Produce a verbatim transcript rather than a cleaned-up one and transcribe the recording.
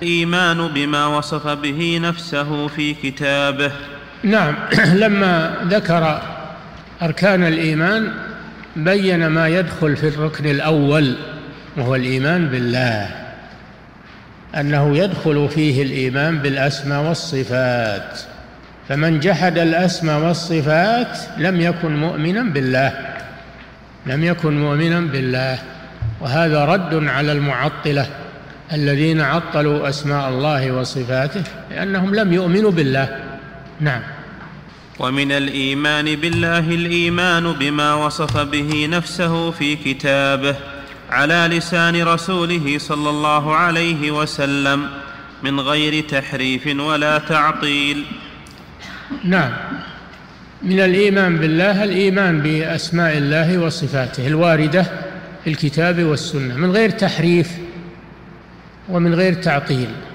الإيمان بما وصف به نفسه في كتابه. نعم. لما ذكر أركان الإيمان بين ما يدخل في الركن الأول وهو الإيمان بالله، أنه يدخل فيه الإيمان بالأسماء والصفات، فمن جحد الأسماء والصفات لم يكن مؤمنا بالله لم يكن مؤمنا بالله وهذا رد على المعطلة الذين عطلوا أسماء الله وصفاته لأنهم لم يؤمنوا بالله. نعم. ومن الإيمان بالله الإيمان بما وصف به نفسه في كتابه على لسان رسوله صلى الله عليه وسلم من غير تحريف ولا تعطيل. نعم. من الإيمان بالله الإيمان بأسماء الله وصفاته الواردة في الكتاب والسنة من غير تحريف ومن غير تعطيل.